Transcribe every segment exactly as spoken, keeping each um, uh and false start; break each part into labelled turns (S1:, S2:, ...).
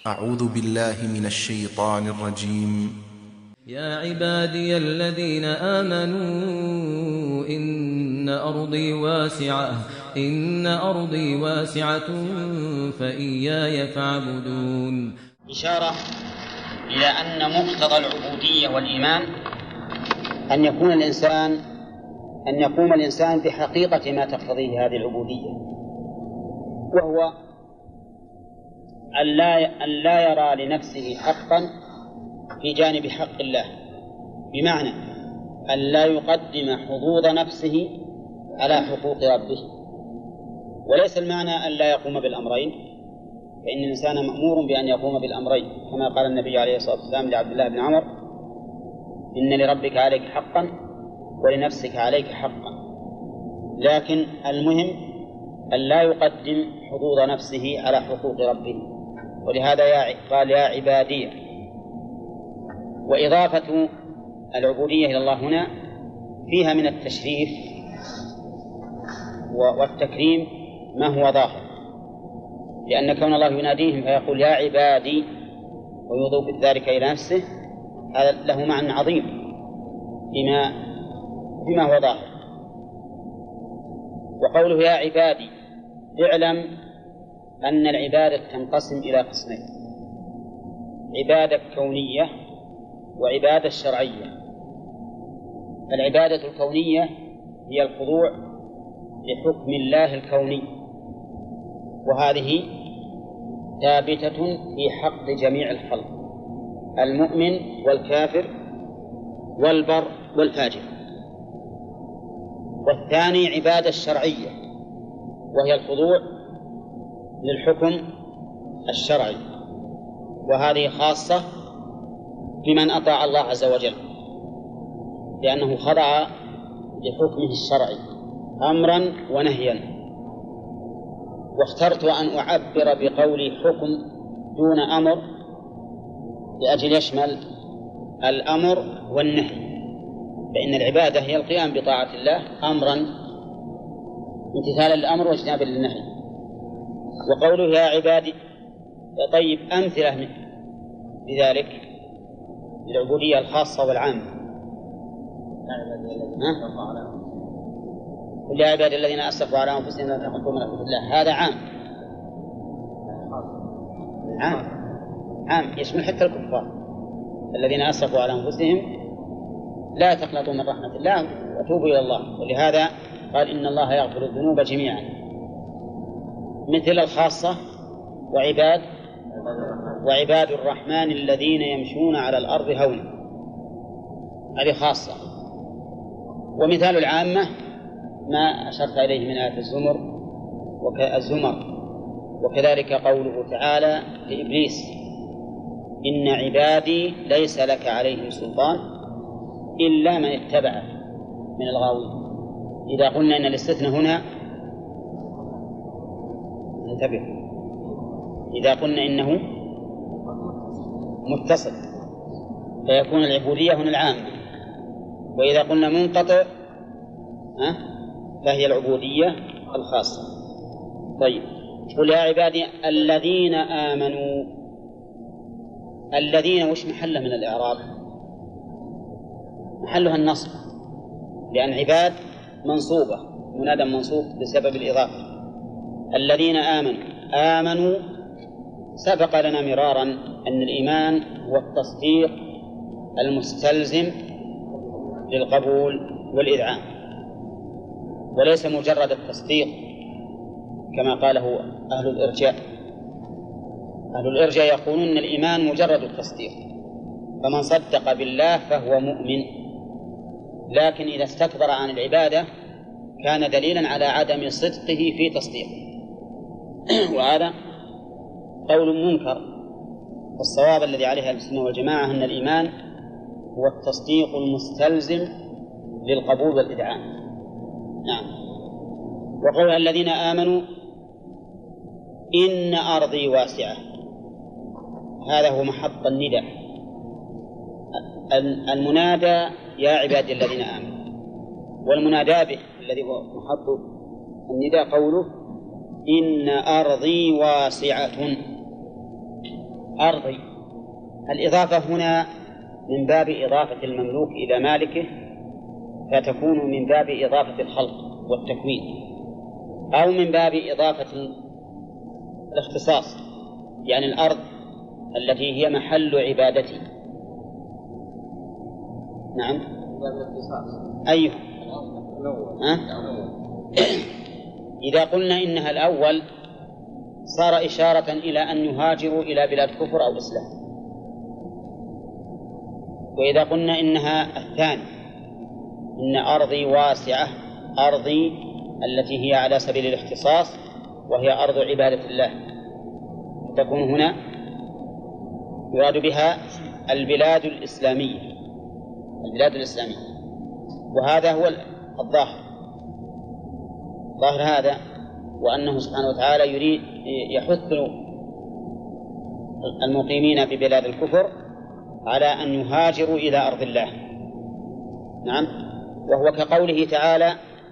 S1: أعوذ بالله من الشيطان الرجيم.
S2: يا عبادي الذين آمنوا إن أرضي واسعة إن أرضي واسعة فإياي فاعبدون.
S3: إشارة إلى أن مقتضى العبودية والإيمان أن يكون الإنسان أن يقوم الإنسان بحقيقة ما تقتضيه هذه العبودية، وهو أن لا, أن لا يرى لنفسه حقا في جانب حق الله، بمعنى أن لا يقدم حظوظ نفسه على حقوق ربه. وليس المعنى أن لا يقوم بالأمرين، فإن الإنسان مأمور بأن يقوم بالأمرين، كما قال النبي عليه الصلاة والسلام لعبد الله بن عمر: إن لربك عليك حقا ولنفسك عليك حقا. لكن المهم أن لا يقدم حظوظ نفسه على حقوق ربه، ولهذا قال يا عبادي. وإضافة العبودية إلى الله هنا فيها من التشريف والتكريم ما هو ظاهر، لأن كون الله يناديهم فيقول يا عبادي ويضيف ذلك إلى نفسه هذا له معنى عظيم بما, بما هو ظاهر. وقوله يا عبادي اعلم أن العبادة تنقسم إلى قسمين: عبادة كونية وعبادة شرعية. العبادة الكونية هي الخضوع لحكم الله الكوني، وهذه ثابتة في حق جميع الخلق: المؤمن والكافر والبر والفاجر. والثاني عبادة الشرعية، وهي الخضوع للحكم الشرعي، وهذه خاصة بمن أطاع الله عز وجل، لأنه خضع لحكمه الشرعي أمرا ونهيا. واخترت أن أعبر بقولي حكم دون أمر لأجل يشمل الأمر والنهي، فإن العبادة هي القيام بطاعة الله أمرا امتثالا للأمر واجتنابا للنهي. وقوله يا عبادي، طيب أمثلة لذلك للعبودية الخاصة والعامة: قل يا عبادي الذين أسرفوا على أنفسهم لا تقنطوا من رحمة الله. هذا عام عام عام يشمل حتى الكفار الذين أسرفوا على أنفسهم لا تقنطوا من رحمة الله وتوبوا إلى الله. ولهذا قال إن الله يغفر الذنوب جميعا. مثل الخاصة وعباد وعباد الرحمن الذين يمشون على الأرض هونا، هذه خاصة. ومثال العامة ما أشرت إليه من آية الزمر والزمر. وكذلك قوله تعالى لإبليس: إن عبادي ليس لك عليهم سلطان إلا من اتبعك من الغاوين. إذا قلنا إن الاستثناء هنا انتبه، إذا قلنا إنه متصل فيكون العبودية هنا العامة، وإذا قلنا منقطع فهي العبودية الخاصة. طيب، قل يا عبادي الذين آمنوا. الذين وش محله من الإعراب؟ محلها النصب، لأن عباد منصوبة منادى منصوب بسبب الإضافة. الذين آمنوا. آمنوا سبق لنا مرارا أن الإيمان هو التصديق المستلزم للقبول والإذعان، وليس مجرد التصديق كما قاله أهل الإرجاء. أهل الإرجاء يقولون أن الإيمان مجرد التصديق، فمن صدق بالله فهو مؤمن، لكن إذا استكبر عن العبادة كان دليلا على عدم صدقه في تصديقه، وهذا قول منكر. والصواب الذي عليه أهل السنة والجماعة أن الإيمان هو التصديق المستلزم للقبول والإذعان. نعم. وقول الذين آمنوا إن أرضي واسعة، هذا هو محط النداء. المنادى يا عبادي الذين آمنوا، والمنادى به الذي هو محط النداء قوله إن أرضي واسعة. أرضي. الإضافة هنا من باب إضافة المملوك إلى مالكه، فتكون من باب إضافة الخلق والتكوين، أو من باب إضافة الاختصاص، يعني الأرض التي هي محل عبادتي. نعم. أيوه. أه؟ إذا قلنا إنها الأول صار إشارة إلى أن يهاجروا إلى بلاد كفر أو إسلام، وإذا قلنا إنها الثاني إن أرضي واسعة، أرضي التي هي على سبيل الاختصاص وهي أرض عبادة الله، تكون هنا يراد بها البلاد الإسلامية، البلاد الإسلامية. وهذا هو الظاهر، ظاهر هذا، وأنه سبحانه وتعالى يريد يحث المقيمين في بلاد الكفر على أن يهاجروا إلى أرض الله. نعم. وهو كقوله تعالى: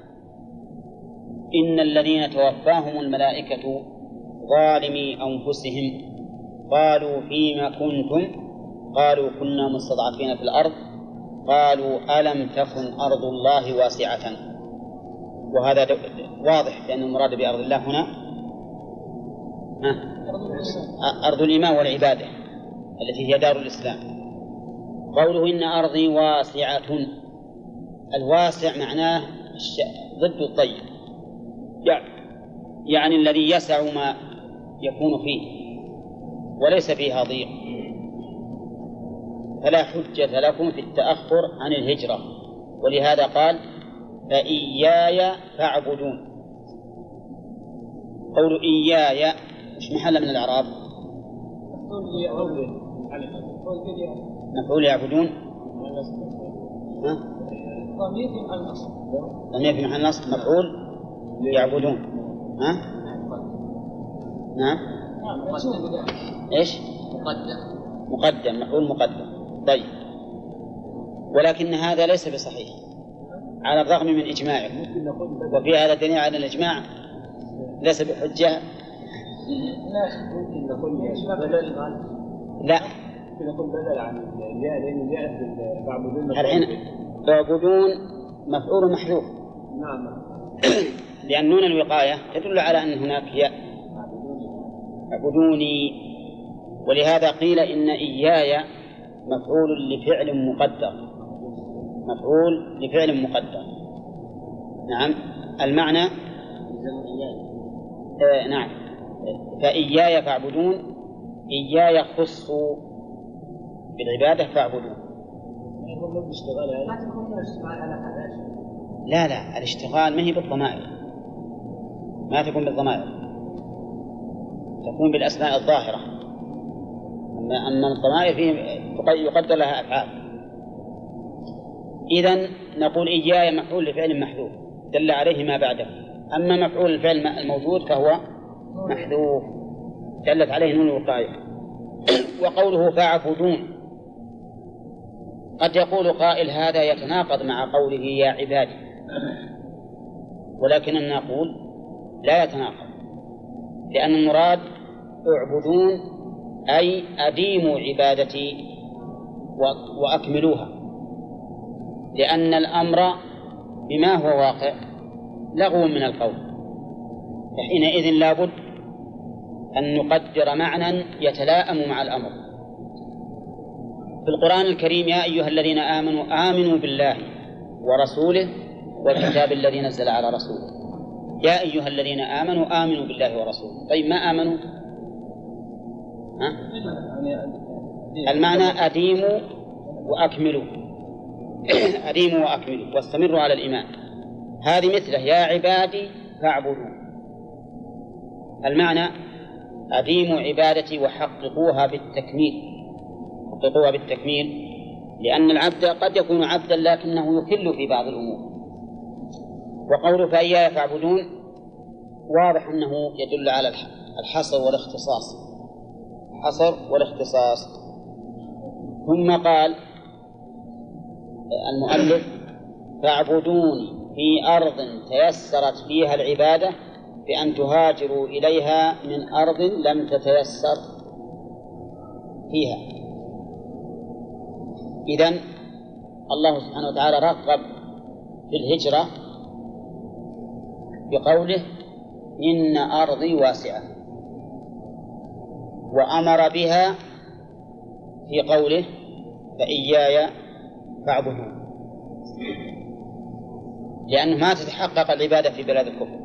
S3: إن الذين توفاهم الملائكة ظالمي أنفسهم قالوا فيما كنتم قالوا كنا مستضعفين في الأرض قالوا ألم تكن أرض الله واسعة. وهذا واضح لأن المراد بأرض الله هنا أرض الإيمان والعبادة التي هي دار الإسلام. قوله إن أرضي واسعة، الواسع معناه ضد الضيق، يعني الذي يسع ما يكون فيه وليس فيها ضيق، فلا حجة لكم في التأخر عن الهجرة. ولهذا قال: فإياي فاعبدون. قول إياي مش محل من الإعراب؟ مفعول يعبدون. ضمير في محل نصب. ضمير في محل نصب مفعول يعبدون. ها؟ نعم. إيش؟ مقدم. مقدم، مفعول مقدم. طيب. ولكن هذا ليس بصحيح على الرغم من إجماعه، وفي هذا دليل على الإجماع ليس بحجة.
S4: ممكن نقول بدل
S3: لا
S4: ممكن نقول بدل عن الياء، لأن الياء في تعبدون
S3: الحين تعبدون مفعول محذوف.
S4: نعم.
S3: لأن نون الوقاية تدل على أن هناك ياء اعبدوني، ولهذا قيل إن إياي مفعول لفعل مقدر، مفعول لفعل مقدر. نعم. المعنى آه نعم. فإياي فاعبدون، إياي خص بالعبادة فاعبدون. لا لا، الاشتغال ما هي بالضمائر، ما تكون بالضمائر، تكون بالأسماء الظاهرة. أما الضمائر فيه يقدر لها أفعال. إذن نقول إياي مفعول لفعل محذوف دل عليه ما بعده، أما مفعول الفعل الموجود فهو محذوف دلت عليه نون الوقاية. وقوله فاعبدون، قد يقول قائل هذا يتناقض مع قوله يا عبادي، ولكننا نقول لا يتناقض، لأن المراد اعبدون أي أديموا عبادتي وأكملوها، لأن الأمر بما هو واقع لغو من القول، فحينئذ لابد أن نقدر معنى يتلائم مع الأمر. في القرآن الكريم يا أيها الذين آمنوا آمنوا بالله ورسوله والكتاب الذي نزل على رسوله. يا أيها الذين آمنوا آمنوا بالله ورسوله. طيب ما آمنوا؟ ها؟ المعنى أديموا وأكملوا أديموا وأكملوا واستمروا على الإيمان. هذه مثله يا عبادي فاعبدون، المعنى أديموا عبادتي وحققوها بالتكميل، حققوها بالتكميل، لأن العبد قد يكون عبدا لكنه يكل في بعض الأمور. وقوله فإياي فاعبدون واضح أنه يدل على الحصر والاختصاص، الحصر والاختصاص. ثم قال المؤلف فاعبدوني في أرض تيسرت فيها العبادة بأن تهاجروا إليها من أرض لم تتيسر فيها. إذن الله سبحانه وتعالى رغب في الهجرة بقوله إن أرضي واسعة، وأمر بها في قوله فإياي فاعبدون، لأنه ما تتحقق العبادة في بلاد الكفر،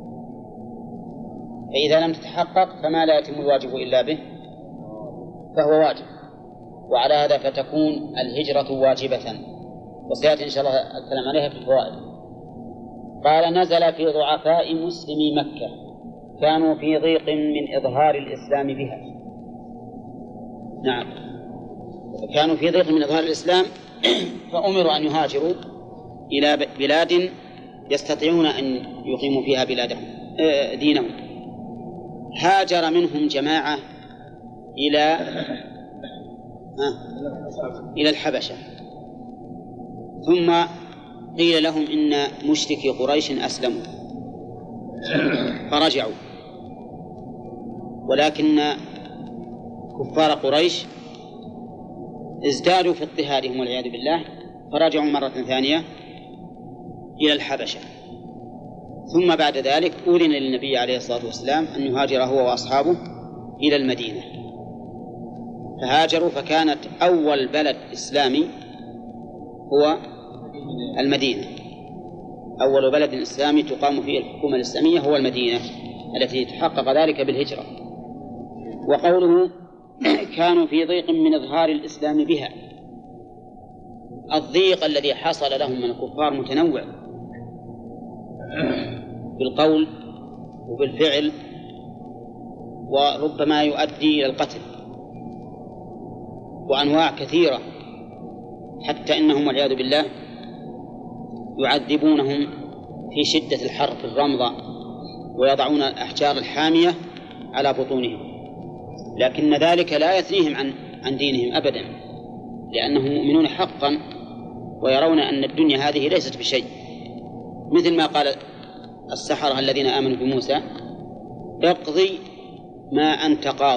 S3: فإذا لم تتحقق فما لا يتم الواجب إلا به فهو واجب، وعلى هذا فتكون الهجرة واجبة، وسيأتي إن شاء الله الكلام عليها في الفوائد. قال نزل في ضعفاء مسلمي مكة كانوا في ضيق من إظهار الإسلام بها. نعم، كانوا في ضيق من إظهار الإسلام فأمروا أن يهاجروا إلى بلاد يستطيعون أن يقيموا فيها بلادهم دينهم. هاجر منهم جماعة إلى إلى الحبشة، ثم قيل لهم إن مشركي قريش أسلموا فرجعوا، ولكن كفار قريش ازدادوا في اضطهادهم والعياذ بالله فرجعوا مرة ثانية إلى الحبشة. ثم بعد ذلك أذن للنبي عليه الصلاة والسلام أن يهاجر هو وأصحابه إلى المدينة، فهاجروا، فكانت أول بلد إسلامي هو المدينة. أول بلد إسلامي تقام فيه الحكومة الإسلامية هو المدينة التي تحقق ذلك بالهجرة. وقوله كانوا في ضيق من إظهار الإسلام بها، الضيق الذي حصل لهم من الكفار متنوع بالقول وبالفعل، وربما يؤدي إلى القتل، وأنواع كثيرة، حتى إنهم والعياذ بالله يعذبونهم في شدة الحر في الرمضة ويضعون الأحجار الحامية على بطونهم، لكن ذلك لا يثنيهم عن عن دينهم أبدا، لأنهم مؤمنون حقا ويرون أن الدنيا هذه ليست بشيء، مثل ما قال السحرة الذين آمنوا بموسى اقضي ما أنت قاض.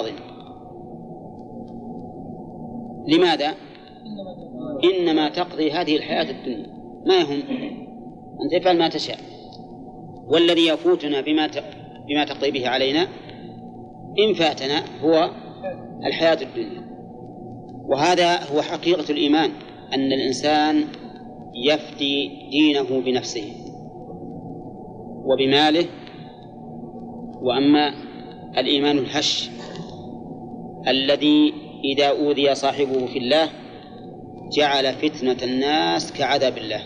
S3: لماذا؟ إنما تقضي هذه الحياة الدنيا، ما يهم، أنت تفعل ما تشاء، والذي يفوتنا بما بما تقضي به علينا إن فاتنا هو الحياة الدنيا. وهذا هو حقيقة الإيمان، أن الإنسان يفدي دينه بنفسه وبماله. وأما الإيمان الهش الذي إذا أوذي صاحبه في الله جعل فتنة الناس كعذاب الله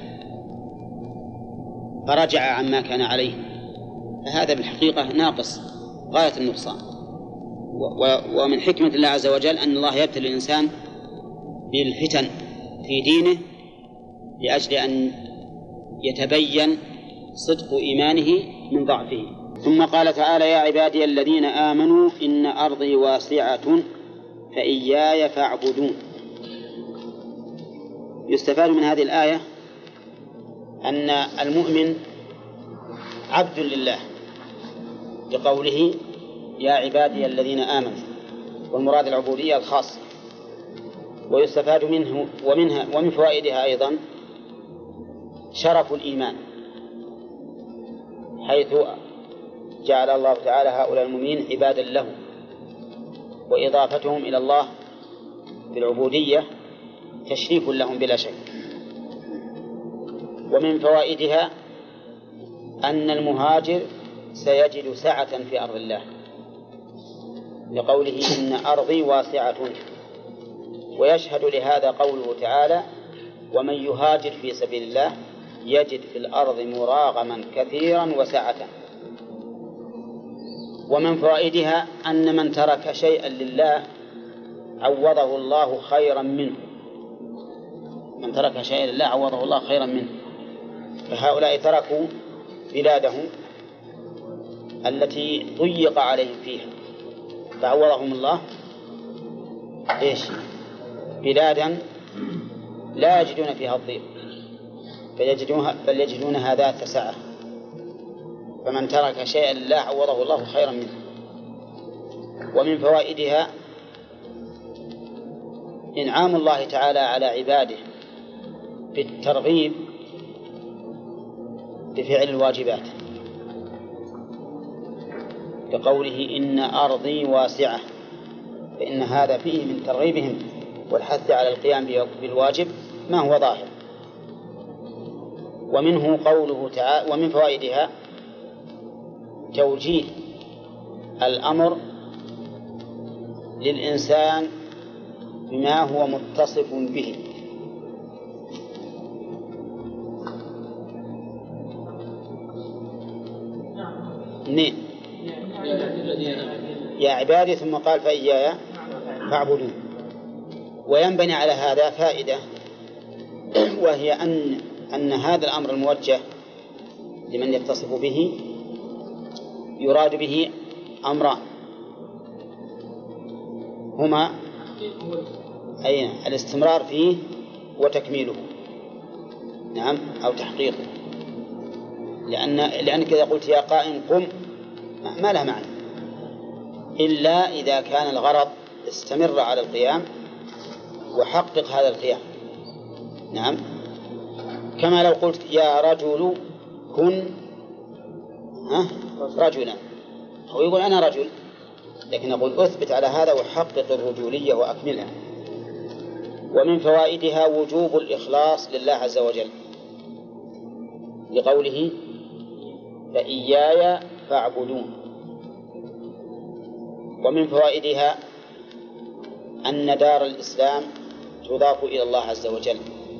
S3: فرجع عما كان عليه، فهذا بالحقيقة ناقص غاية النقصان. ومن حكمة الله عز وجل أن الله يبتلي الإنسان بالفتن في دينه لأجل أن يتبين صدق إيمانه من ضعفه. ثم قال تعالى يا عبادي الذين آمنوا إن أرضي واسعة فإياي فاعبدون. يستفاد من هذه الآية أن المؤمن عبد لله بقوله يا عبادي الذين آمنوا، والمراد العبودية الخاصة. ويستفاد منه ومنها ومن فوائدها أيضا شرف الإيمان، حيث جعل الله تعالى هؤلاء المؤمنين عبادا له، وإضافتهم إلى الله بالعبودية تشريف لهم بلا شك. ومن فوائدها أن المهاجر سيجد سعة في أرض الله لقوله إن أرضي واسعة. ويشهد لهذا قوله تعالى ومن يهاجر في سبيل الله يجد في الأرض مراغما كثيرا وسعة. ومن فوائدها أن من ترك شيئا لله عوضه الله خيرا منه، من ترك شيئا لله عوضه الله خيرا منه. فهؤلاء تركوا بلادهم التي ضيق عليهم فيها فعوضهم الله إيش؟ بلادا لا يجدون فيها الضيق بل يجدونها ذات سعة. فمن ترك شيئا لله عوضه الله خيرا منه. ومن فوائدها إنعام الله تعالى على عباده بالترغيب بفعل الواجبات بقوله إن أرضي واسعة، فإن هذا فيه من ترغيبهم والحث على القيام بالواجب ما هو ظاهر. ومنه قوله تعالى ومن فوائدها توجيه الأمر للإنسان بما هو متصف به. اثنين يا عبادي ثم قال فإياي فاعبدون. وينبني على هذا فائدة، وهي أن أن هذا الأمر الموجه لمن يتصف به يراد به أمران هما أي الاستمرار فيه وتكميله، نعم، أو تحقيقه، لأن لأنك إذا قلت يا قائم قم ما له معنى إلا إذا كان الغرض استمر على القيام وحقق هذا القيام، نعم. كما لو قلت يا رجل كن رجلا، هو يقول أنا رجل، لكن أقول أثبت على هذا وحقق الرجولية وأكملها. ومن فوائدها وجوب الإخلاص لله عز وجل لقوله فإياي فاعبدون. ومن فوائدها أن دار الإسلام تضاف إلى الله عز وجل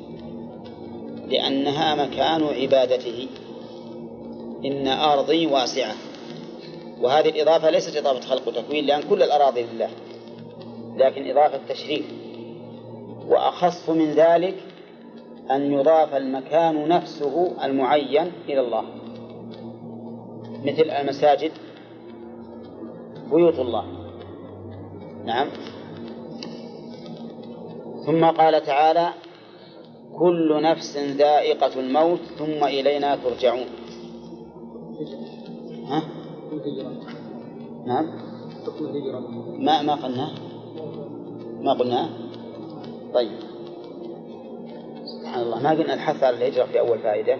S3: لأنها مكان عبادته، إن أرضي واسعة. وهذه الإضافة ليست إضافة خلق وتكوين لأن كل الأراضي لله، لكن إضافة تشريف. وأخص من ذلك أن يضاف المكان نفسه المعين إلى الله، مثل المساجد بيوت الله، نعم. ثم قال تعالى كل نفس ذائقة الموت ثم إلينا ترجعون. ها؟ نعم. ما ما قلنا ما قلنا طيب سبحان الله، ما قلنا الحث على الهجرة في أول فائدة.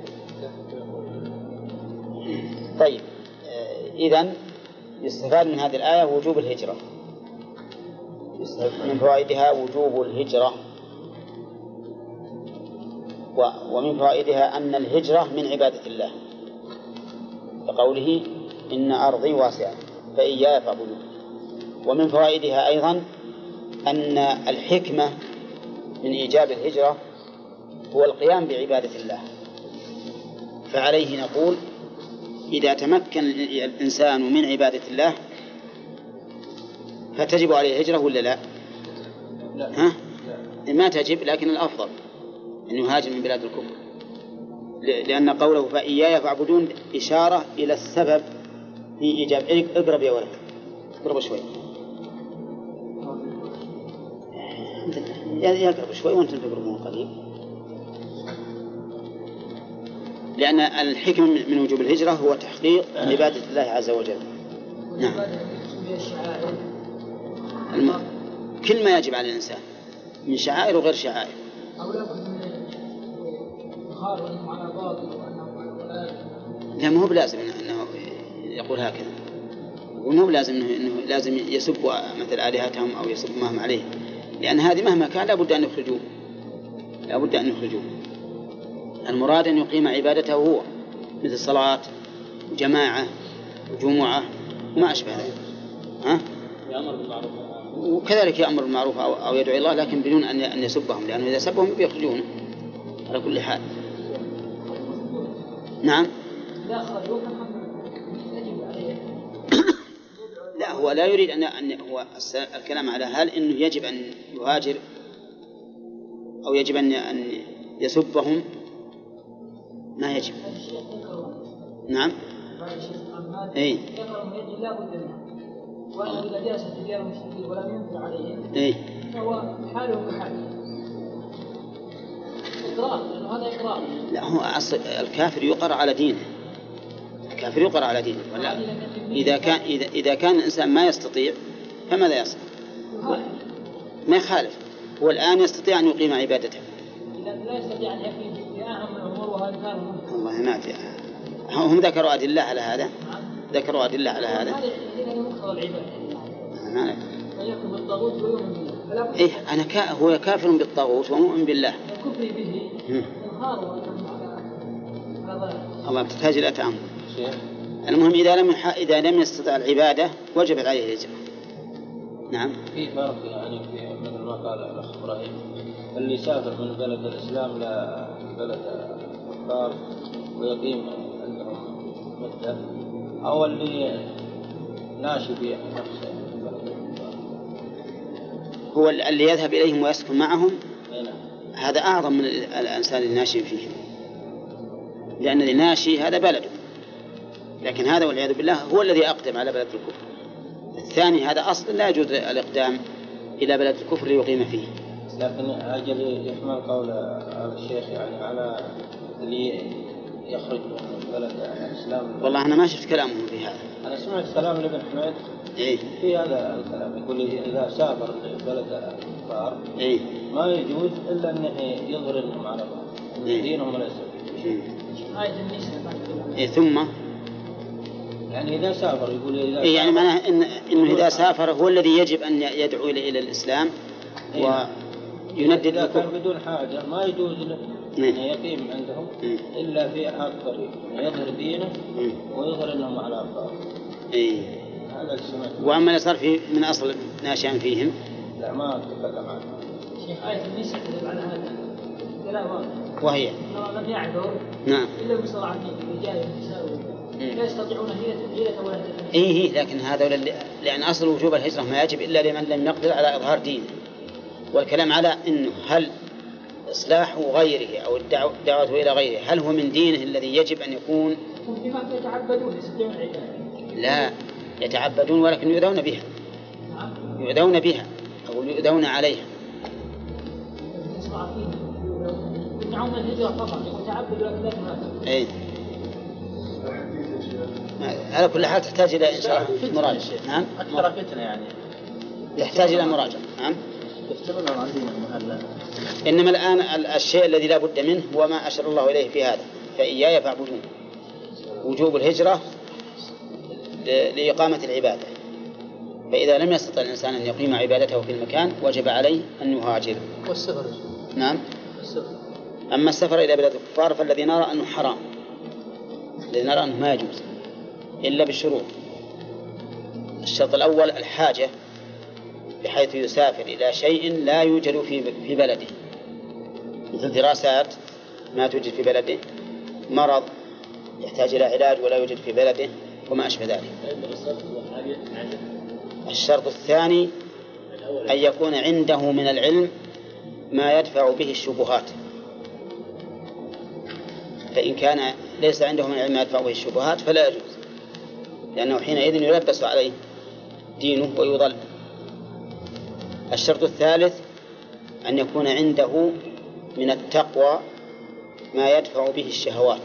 S3: طيب إذن يستفاد من هذه الآية وجوب الهجرة، من فوائدها وجوب الهجرة. ومن فوائدها أن الهجرة من عبادة الله بقوله إن أرضي واسعة فإياي فاعبدون. ومن فوائدها أيضا أن الحكمة من إيجاب الهجرة هو القيام بعبادة الله، فعليه نقول إذا تمكن الإنسان من عبادة الله فتجب عليه الهجرة ولا لا؟ ها؟ ما تجب، لكن الأفضل أن يهاجر من بلاد الكفر، لأن قوله فإياي فاعبدون إشارة إلى السبب في إيجاب. اقرب يا ولد، اقرب شوي، يا اقرب شوي وأنتم تقربون قليل، لأن الحكم من وجوب الهجرة هو تحقيق عبادة الله عز وجل. نعم. الم... كل ما يجب على الإنسان من شعائر وغير شعائر. لا، ما هو بلازم أنه يقول هكذا، وما هو بلازم أنه, إنه لازم يسب مثل آلهتهم أو يسب ما هم عليه، لأن هذه مهما كان لابد أن يخرجوه، لابد أن يخرجوه. المراد أن يقيم عبادته هو مثل صلاة وجماعة وجمعة وما أشبه ذلك، ها؟ يأمر بالمعروف وكذلك يأمر بالمعروف أو, أو يدعو الله، لكن بدون أن أن يسبهم، لأنه إذا سبهم بيخرجونه على كل حال. نعم. لا، هو لا يريد أن أن هو الكلام على هل إنه يجب أن يهاجر أو يجب أن أن يسبهم، ما يجب. نعم. إيه.
S5: وأنه إذا جلس في ديار المسلمين ولم ينكر عليهم
S3: إيه؟
S5: فهو حاله كحاله إقرار، لأنه هذا إقرار.
S3: لا، هو أصل الكافر يقر على دينه، الكافر يقر على دينه، ولا إذا كان إذا إذا كان الإنسان ما يستطيع فماذا يصنع؟ ما يخالف، هو الآن يستطيع أن يقيم عبادته.
S5: إذا لا يستطيع أن يقيم في أهم الأمور وهذه كان
S3: والله ما في. هم ذكروا أدلة على هذا. ذكروا أدلة على هذا.
S5: هذا مقتضى العبادة.
S3: ما نعرف.
S5: فيكفر بالطاغوت ويؤمن بالله.
S3: إيه أنا كا هو كافر بالطاغوت ومؤمن بالله.
S5: الكفر به إظهار
S3: الله تحتاج إلى تأمل. المهم إذا لم يح... إذا لم يستطع العبادة وجبت عليه الهجرة. نعم.
S6: في فرق يعني في مثل ما قال الأخ إبراهيم اللي يسافر من بلد الإسلام لبلد الكفار ويقيم عندهم مدة أو اللي ناشي في نفسه
S3: هو اللي يذهب إليهم ويسكن معهم. هذا أعظم من الإنسان الناشي فيهم، لأن الناشي هذا بلده، لكن هذا والعياذ بالله هو الذي أقدم على بلد الكفر. الثاني هذا أصلا لا يجوز الإقدام إلى بلد الكفر ليقيم فيه.
S6: لكن أجل يحمل قول الشيخ يعني على اللي يخرج من بلد الإسلام.
S3: والله أنا ما شفت كلامهم في هذا.
S6: أنا سمعت كلام لابن حميد
S3: إيه؟
S6: في هذا الكلام يقول إذا سافر لبلد الكفار
S3: إيه؟
S6: ما يجوز إلا أنه يظهر لهم على بعض
S3: إيه؟
S6: دينهم وليس
S3: إيه؟
S5: آية النساء.
S3: إيه ثم
S6: يعني إذا سافر يقول إذا
S3: إيه يعني معناه إن إنه إذا سافر هو الذي يجب أن يدعو إلى إلى الإسلام ويندد.
S6: إذا كان بدون حاجة ما يجوز له أن يقيم عندهم إلا في هذا الطريق يظهر دينه ويظهر أنهم على أفضل.
S3: إيه.
S6: هذا السمع.
S3: وأما اللي صار في من أصل ناشئا فيهم
S6: لا ما أتكلم عنه.
S5: شيخ آية النساء تدل على هذا كلام واضح.
S3: وهي
S5: لو لم يعذر
S3: نعم
S5: إلا بصراحة الرجال والنساء لا يستطيعون هيلة ولا هيلة.
S3: إيه لكن هذا لأن أصل وجوب الهجرة ما يجب إلا لمن لم يقدر على إظهار دينه. والكلام على إنه هل إصلاح غيره أو الدعوة إلى غيره هل هو من دينه الذي يجب أن يكون؟
S5: بما يتعبدون يستطيعون العبادة.
S3: لا يتعبدون ولكن يؤذون بها. يؤذون بها أو يؤذون عليها.
S5: يمنعون الهجرة فقط يتعبد ولكن لا تهاجر.
S3: إيه. على كل حال تحتاج إلى إن شاء الله مراجعة. نعم.
S6: أكثر فتنة يعني.
S3: يحتاج إلى مراجعة. نعم.
S6: يفترون عن دينهم.
S3: إنما الآن الشيء الذي لا بد منه هو ما أشار الله إليه في هذا فإياي فاعبدون. وجوب الهجرة لإقامة العبادة. فإذا لم يستطع الإنسان أن يقيم عبادته في المكان وجب عليه أن يهاجر.
S5: والسفر.
S3: نعم.
S5: السفر.
S3: أما السفر إلى بلاد الكفار فالذي نرى أنه حرام. الذي نرى أنه ما يجوز إلا بالشروط. الشرط الأول الحاجة بحيث يسافر إلى شيء لا يوجد في في بلده مثل دراسات ما توجد في بلده، مرض يحتاج إلى علاج ولا يوجد في بلده وما أشبه ذلك. الشرط الثاني أن يكون عنده من العلم ما يدفع به الشبهات. فإن كان ليس عنده من العلم ما يدفع به الشبهات فلا يجوز، لأنه حينئذ يلبس عليه دينه ويضل. الشرط الثالث أن يكون عنده من التقوى ما يدفع به الشهوات.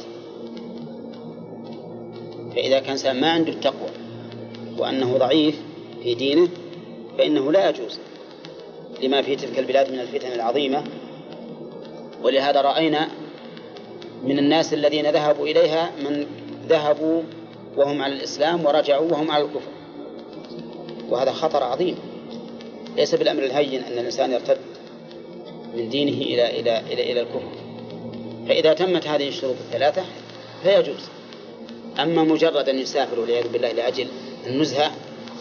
S3: فإذا كان إنسان ما عنده التقوى وأنه ضعيف في دينه فإنه لا يجوز لما في تلك البلاد من الفتن العظيمة. ولهذا رأينا من الناس الذين ذهبوا إليها من ذهبوا وهم على الإسلام ورجعوا وهم على الكفر، وهذا خطر عظيم. ليس بالأمر الهين أن الإنسان يرتد من دينه إلى إلى إلى إلى الكفر. فإذا تمت هذه الشروط الثلاثة فيجوز. أما مجرد أن يسافر والعياذ بالله لأجل النزهة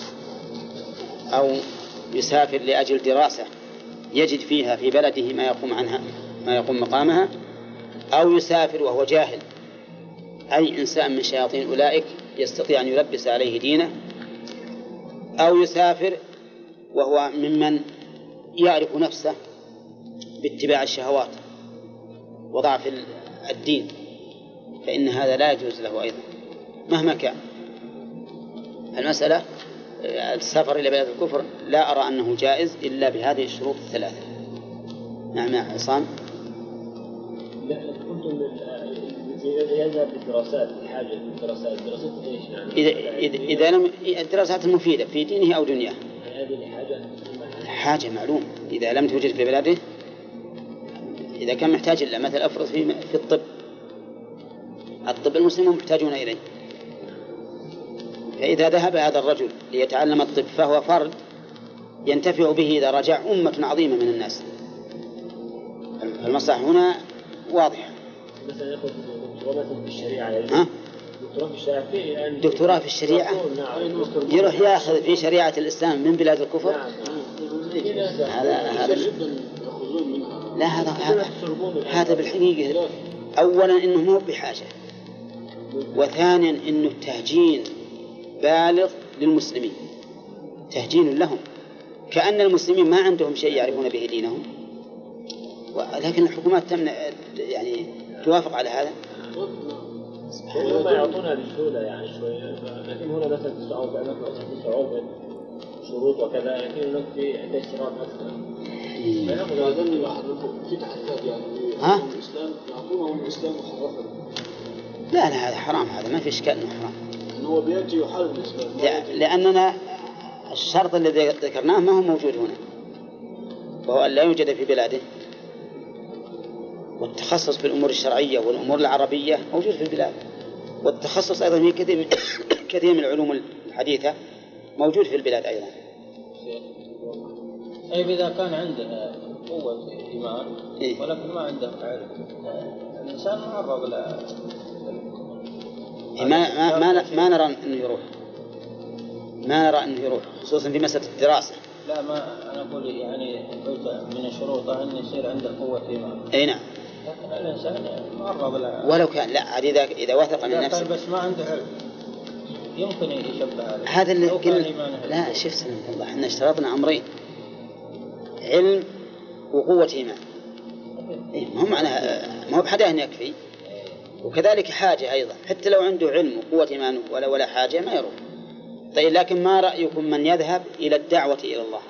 S3: أو يسافر لأجل دراسة يجد فيها في بلده ما يقوم عنها ما يقوم مقامها، أو يسافر وهو جاهل أي إنسان من شياطين أولئك يستطيع أن يلبس عليه دينه، أو يسافر وهو ممن يعرف نفسه باتباع الشهوات وضعف الدين، فإن هذا لا يجوز له أيضا مهما كان. المسألة السفر إلى بلاد الكفر لا أرى أنه جائز إلا بهذه الشروط الثلاثة. نعم يا عصام.
S4: كنتم يذهب للدراسات الحاجة للدراسات دراسات إيش يعني؟
S3: إذا إذا إذا لم الدراسات المفيدة في دينه أو دنياه.
S4: هذه الحاجة
S3: حاجة معلوم. إذا لم توجد في بلاده، إذا كان محتاج إلا مثل أفرض في في الطب، الطب المسلمون محتاجون إليه، فإذا ذهب هذا الرجل ليتعلم الطب فهو فرد ينتفع به إذا رجع أمة عظيمة من الناس. المصلحة هنا واضحة.
S4: مثلا يأخذ دكتوراه في الشريعة.
S3: ها؟
S4: دكتوراه في الشريعة في يعني
S3: دكتوراه في الشريعة يروح يأخذ في شريعة الإسلام من بلاد الكفر. هذا هذا لا هذا هذا بالحقيقة أولا إنه مو بحاجة، وثانيا إنه تهجين بالغ للمسلمين، تهجين لهم، كأن المسلمين ما عندهم شيء يعرفون به دينهم، ولكن الحكومات تمنع يعني توافق على هذا.
S4: هم يعطونها بسهولة يعني شوية، لكن هنا مثلا في السعودية مثلا في صعوبة شروط وكذا، لكن هناك في عندك اشتراط أكثر. فيأخذ هذا اللي في تحديات يعني
S3: ها؟
S4: الإسلام يعطونهم الإسلام محرفا.
S3: لا لا هذا حرام، هذا ما في إشكال إنه حرام.
S4: هو بيأتي يحارب الإسلام.
S3: لأننا الشرط الذي ذكرناه ما هو موجود هنا، وهو أن لا يوجد في بلاده، والتخصص في الأمور الشرعية والأمور العربية موجود في البلاد، والتخصص أيضا في كثير من كثير من العلوم الحديثة موجود في البلاد أيضا.
S6: طيب إذا كان عنده قوة إيمان
S3: إيه؟
S6: ولكن ما عنده علم، الإنسان معرض ل
S3: ما ما ما, ما نرى أنه يروح، ما نرى أنه يروح خصوصا في مسألة الدراسة.
S6: لا ما أنا أقول يعني قلت من الشروط أن يصير عنده قوة إيمان.
S3: أي نعم.
S6: لكن الإنسان معرض ل
S3: ولو كان لا عاد إذا إذا وثق من نفسه
S6: بس ما عنده علم يمكن يشبه هذا.
S3: هذا اللي قلنا. لا شوف سلمك الله، احنا اشترطنا أمرين: علم وقوة إيمان. إيه ما هو معناها ما هو بحده أن يكفي، وكذلك حاجة أيضا، حتى لو عنده علم وقوة إيمان ولا ولا حاجة ما يروح. طيب لكن ما رأيكم من يذهب إلى الدعوة إلى الله؟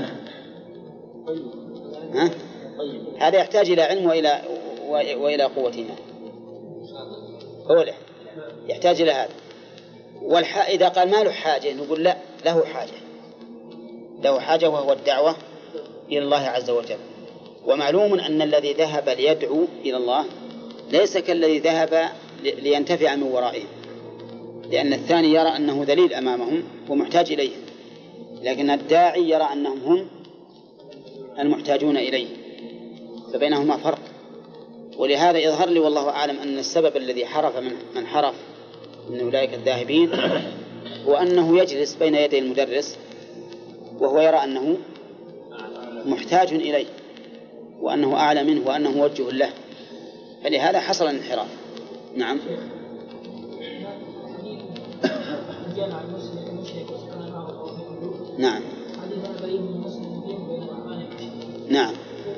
S3: ها؟ هذا يحتاج إلى علم وإلى وإلى قوة إيمان، هو له يحتاج إلى هذا. والح... إذا قال ما له حاجة نقول لا، له حاجة، له حاجة وهو الدعوة إلى الله عز وجل. ومعلوم أن الذي ذهب ليدعو إلى الله ليس كالذي ذهب لينتفع من ورائهم، لأن الثاني يرى أنه ذليل أمامهم ومحتاج إليهم، لكن الداعي يرى أنهم هم المحتاجون إليه، فبينهما فرق. ولهذا يظهر لي والله أعلم أن السبب الذي حرف من, من حرف من أولئك الذاهبين هو أنه يجلس بين يدي المدرس وهو يرى أنه محتاج إليه وأنه أعلى منه وأنه موجه له، فلهذا حصل الانحراف. نعم. نعم. نعم.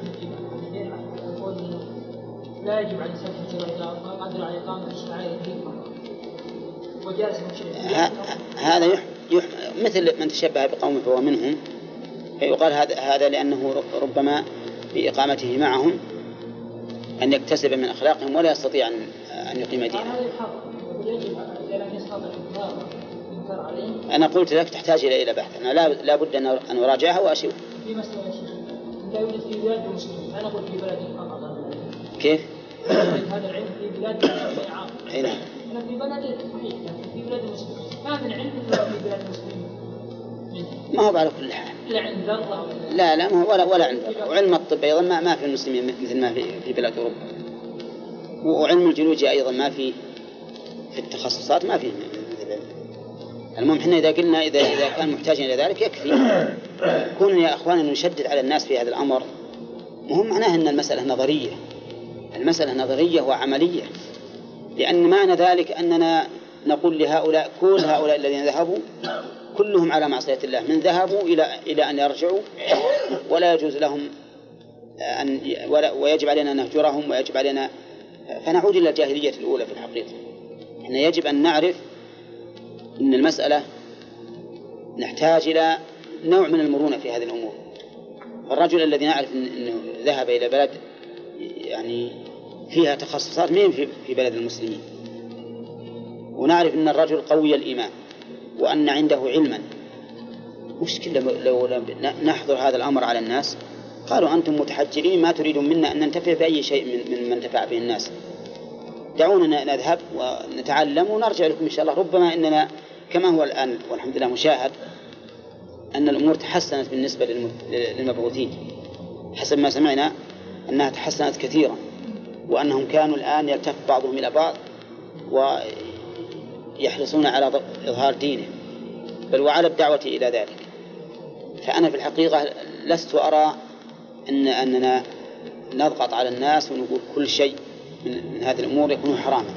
S5: لا يجب على الإنسان إذا قدر على إقامة الشعائر وجالس
S3: هذا يح... يح... مثل من تشبه بقوم فهو منهم، فيقال هذا هذا لأنه ربما بإقامته معهم أن يكتسب من أخلاقهم ولا يستطيع أن أن يقيم دينه. أنا قلت لك تحتاج إلى إلى بحث، أنا لا لا بد أن أن أراجعها وأشوف.
S5: في مسألة لا يوجد في بلاد المسلمين، أنا قلت في بلاد فقط.
S3: كيف؟
S5: هذا العلم في بلاد المسلمين عام.
S3: أي نعم.
S5: أنا في بلاد صحيح، لكن في بلاد المسلمين ما في العلم في بلاد المسلمين.
S3: ما هو على كل حال.
S5: لا عند ذرة.
S3: لا لا ما هو ولا ولا عند ذرة. وعلم الطب أيضا ما ما في المسلمين مثل ما في في بلاد أوروبا. وعلم الجيولوجيا أيضا ما في في التخصصات ما في. المهم إحنا إذا قلنا إذا إذا كان محتاجا إلى ذلك يكفي. كون يا أخوان نشدد على الناس في هذا الأمر مهم معناه أن المسألة نظرية، المسألة نظرية وعملية، لأن معنى ذلك أننا نقول لهؤلاء كل هؤلاء الذين ذهبوا كلهم على معصية الله، من ذهبوا إلى إلى أن يرجعوا ولا يجوز لهم أن ويجب علينا أن نهجرهم ويجب علينا، فنعود إلى الجاهلية الأولى في الحقيقة. إحنا يجب أن نعرف أن المسألة نحتاج إلى نوع من المرونة في هذه الأمور. الرجل الذي نعرف أنه ذهب إلى بلد يعني فيها تخصصات مين في في بلد المسلمين، ونعرف أن الرجل قوي الإيمان وأن عنده علما مشكلة لو لم نحضر هذا الأمر على الناس قالوا أنتم متحجرين ما تريدون منا أن ننتفع بأي شيء من, من, من انتفع به الناس، دعونا نذهب ونتعلم ونرجع لكم إن شاء الله. ربما إننا كما هو الآن والحمد لله مشاهد أن الأمور تحسنت بالنسبة للمبعوثين، حسب ما سمعنا أنها تحسنت كثيرا، وأنهم كانوا الآن يلتف بعضهم إلى بعض ويحرصون على إظهار دينه بل وعلى الدعوة إلى ذلك. فأنا في الحقيقة لست أرى أن أننا نضغط على الناس ونقول كل شيء من هذه الأمور يكون حراما،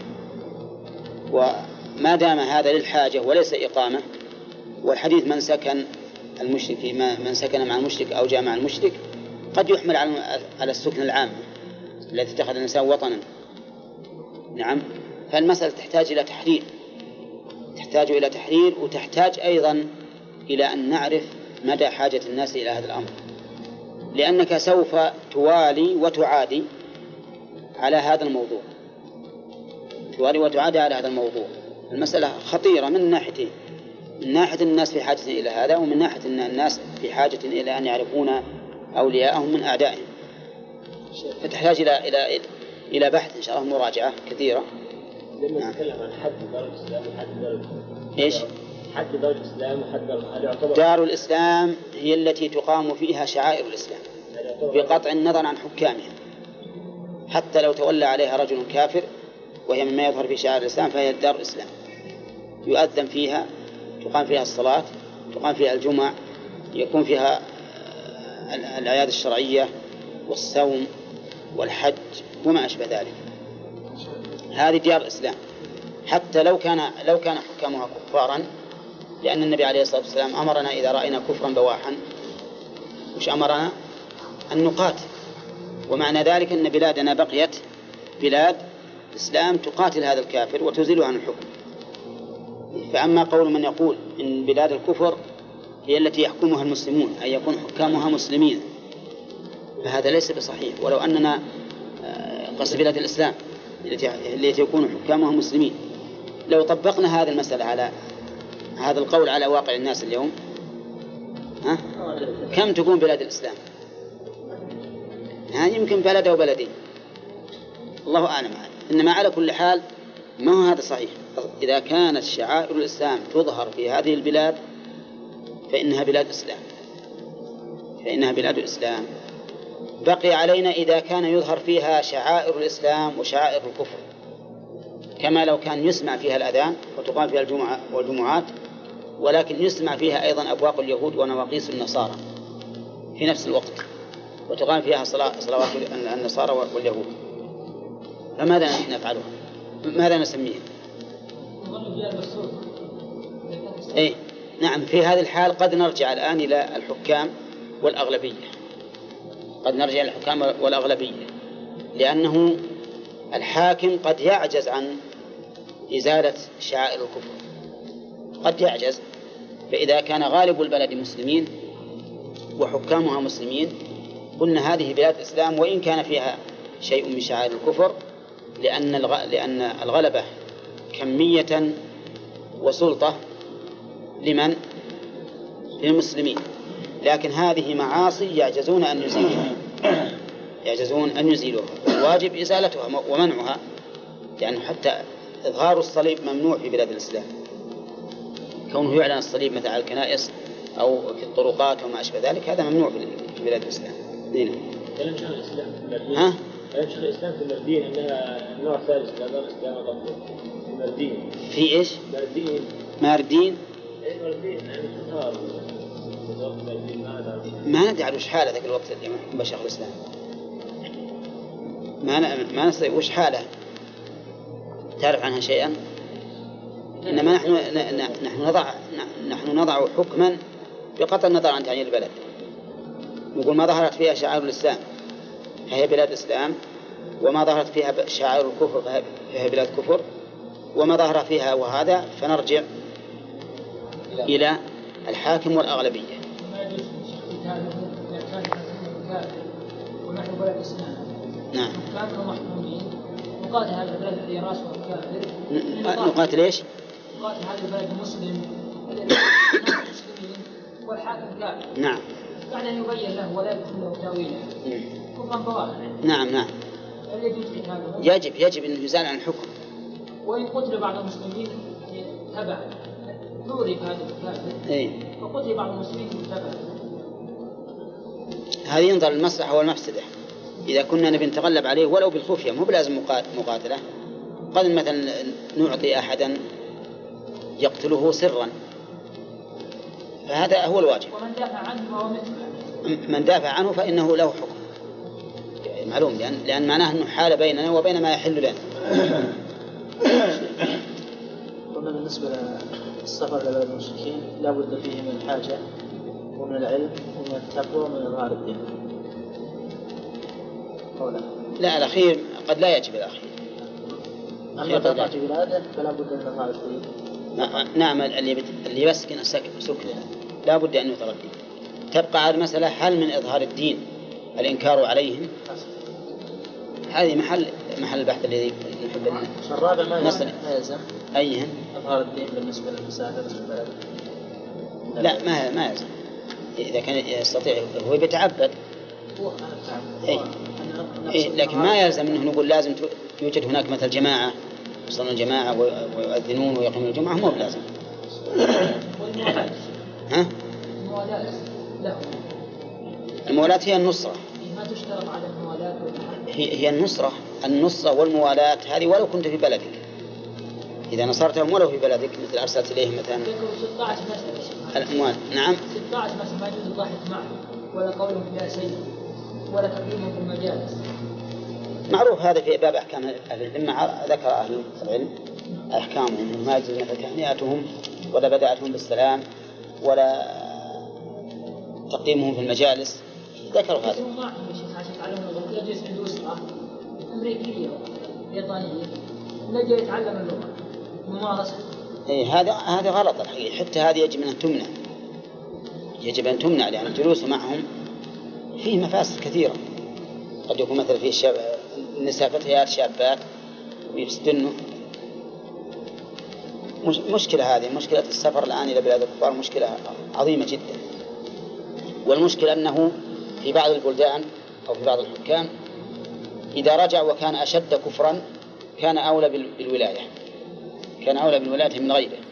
S3: وما دام هذا للحاجة وليس إقامة. والحديث من سكن المشرك من سكن مع المشرك أو جاء مع المشرك قد يحمل على السكن العام الذي اتخذ الإنسان وطنا. نعم، فالمسألة تحتاج إلى تحرير، تحتاج إلى تحرير وتحتاج أيضا إلى أن نعرف مدى حاجة الناس إلى هذا الأمر، لأنك سوف توالي وتعادي على هذا الموضوع، توالي وتعادي على هذا الموضوع. المسألة خطيرة من ناحيتين، من ناحية الناس في حاجة إلى هذا، ومن ناحية أن الناس في حاجة إلى أن يعرفون أولياءهم من أعدائهم. فتحتاج إلى إلى إلى بحث إن شاء الله، مراجعة كثيرة.
S4: لما نعم. نتكلم عن حد دار الإسلام وحد دار
S3: إيش؟
S4: حد دار الإسلام وحد دار
S3: دار الإسلام هي التي تقام فيها شعائر الإسلام بقطع النظر عن حكامها، حتى لو تولى عليها رجل كافر وهي مما يظهر في شعائر الإسلام فهي دار الإسلام، يؤذن فيها، تقام فيها الصلاة، تقام فيها الجمعة، يكون فيها الأعياد الشرعية والصوم والحج وما أشبه ذلك. هذه ديار الإسلام حتى لو كان لو كان حكامها كفارا، لأن النبي عليه الصلاة والسلام أمرنا إذا رأينا كفرا بواحا وش أمرنا أن نقاتل، ومعنى ذلك أن بلادنا بقيت بلاد إسلام تقاتل هذا الكافر وتزيله عن الحكم. فأما قول من يقول إن بلاد الكفر هي التي يحكمها المسلمون أي يكون حكامها مسلمين فهذا ليس بصحيح، ولو أننا قصد بلاد الإسلام التي يكون حكامها مسلمين. لو طبقنا هذه المسألة على هذا القول على واقع الناس اليوم، ها؟ كم تكون بلاد الإسلام؟ ها يمكن بلد أو بلدين، الله أعلم. إنما على كل حال ما هو هذا صحيح. إذا كانت شعائر الإسلام تظهر في هذه البلاد فإنها بلاد إسلام، فإنها بلاد الإسلام. بقي علينا إذا كان يظهر فيها شعائر الإسلام وشعائر الكفر، كما لو كان يسمع فيها الأذان وتقام فيها الجمعة والجمعات، ولكن يسمع فيها أيضا أبواق اليهود ونواقيس النصارى في نفس الوقت، وتقام فيها صلوات النصارى واليهود، فماذا نفعلها؟ ماذا نسميها؟ إيه نعم، في هذه الحال قد نرجع الآن إلى الحكام والأغلبية، قد نرجع إلى الحكام والأغلبية، لأنه الحاكم قد يعجز عن إزالة شعائر الكفر، قد يعجز. فإذا كان غالب البلد مسلمين وحكامها مسلمين قلنا هذه بلاد إسلام وإن كان فيها شيء من شعائر الكفر، لأن لأن الغلبة كمية وسلطة لمن؟ للمسلمين، لكن هذه معاصي يعجزون أن يزيلوها، يعجزون أن يزيلوها، الواجب إزالتها ومنعها، لأن حتى إظهار الصليب ممنوع في بلاد الإسلام، كونه يعلن الصليب مثل على الكنائس أو في الطرقات وما أشبه ذلك هذا ممنوع في بلاد الإسلام. هنا
S4: كلام شيخ الإسلام
S3: ها؟
S4: كلام شيخ الإسلام في المردين أنها النوع الثالث من دار الإسلام وضبطه في المردين.
S3: في إيش؟
S4: مردين.
S3: ماردين.
S4: إيه مردين يعني تظهر
S3: ما ندري وش حالة ذاك الوقت اللي يحكم شيخ الإسلام، ما ن... ما نستطيع وش حالة تعرف عنها شيئا. إنما نحن ن... نحن نضع نحن نضع حكما بقطع النظر عن تعيين البلد، نقول ما ظهرت فيها شعائر الإسلام فهي بلاد إسلام، وما ظهرت فيها شعائر الكفر فهي بلاد كفر، وما ظهر فيها وهذا فنرجع إلى الحاكم والأغلبية.
S5: ونحن بلد الإسلام
S3: نعم.
S5: كانوا محكومين نقاتل هذا البلد الذي رأسه الكافر.
S3: نقاتل إيش؟
S5: نقاتل هذا البلد المسلم الذي المسلمين والحاكم قال
S3: نعم
S5: بعد أن يبين له ولا يكون له تأويلا كفرا بواحا.
S3: نعم نعم
S5: الذي يجوز قتاله
S3: يجب يجب أن يزال عن الحكم.
S5: وإن قتل بعض المسلمين تبعا عرف هذا الكافر
S3: إيه.
S5: وقتل بعض المسلمين تبعا.
S3: هذه ينظر المصلحة والمفسدة. إذا كنا نبي نتغلب عليه ولو بالخفية مو بلازم مقاتلة، قد مثلا نعطي أحدا يقتله سرا، فهذا هو الواجب.
S5: ومن دافع عنه فهو مثله.
S3: من دافع عنه فإنه له حكم معلوم، لأن, لأن معناه أنه حال بيننا وبين ما يحل لنا.
S6: قلنا بالنسبة للسفر إلى بلد المشركين لا بد فيه من الحاجة ومن العلم ومن التقوى ومن إظهار الدين. لا.
S3: لا الأخير قد لا يجب الأخير.
S6: أما بقى في بلاده فلا بد من إظهار الدين.
S3: نعم اللي بت... اللي يسكن سكنه لا بد أن يظهر الدين. تبقى على المسألة هل من إظهار الدين الإنكار عليهم؟ هذه محل محل البحث الذي نحب أن
S6: الرابع ما
S3: نصل.
S6: يلزم
S3: أيهن؟
S6: إظهار الدين بالنسبة للمسافر في البلد.
S3: لا ما ما يلزم. إذا كان يستطيع هو يتعبد. أي. إيه لكن ما يلزم أنه نقول لازم يوجد هناك مثل جماعة يصلون الجماعة ويؤذنون ويقيمون الجمعة، مو بلازم. ها؟
S5: الموالاة له.
S3: الموالاة هي النصرة.
S5: ما تشترط على الموالاة.
S3: هي هي النصرة النصرة والموالاة هذه ولو كنت في بلدك، إذا نصرتهم ولو في بلدك مثل أرسلت إليهم مثلا.
S5: ستة عشر مسألة.
S3: الأموال نعم.
S5: ستة عشر مسألة ما يجوز الضحك معه ولا قولهم فيها سيء ولا تقديمهم في المجالس.
S3: معروف هذا في باب أحكام أهل الذمة، ذكر أهل العلم أحكامهم ما يجوز مثل تهنئتهم ولا بدأتهم بالسلام ولا تقديمهم في المجالس، ذكروا هذا.
S5: يجلسون معهم يا شيخ عشان يتعلمون اللغة، يجلس عنده أسرة أمريكية بريطانية نجي يتعلم اللغة ممارسة.
S3: إيه هذا هذا غلط الحقيقة، حتى هذه يجب أن تمنع، يجب أن تمنع لأن الجلوس معهم فيه مفاسد كثيرة. قد يكون مثلا في الشاب النساء فتيات شابات ويستنوا. مش مشكلة هذه مشكلة السفر الآن إلى بلاد الكفار مشكلة عظيمة جدا. والمشكلة أنه في بعض البلدان أو في بعض الحكام إذا رجع وكان أشد كفرا كان أولى بالولاية، كان أولى بالولاية من غيره.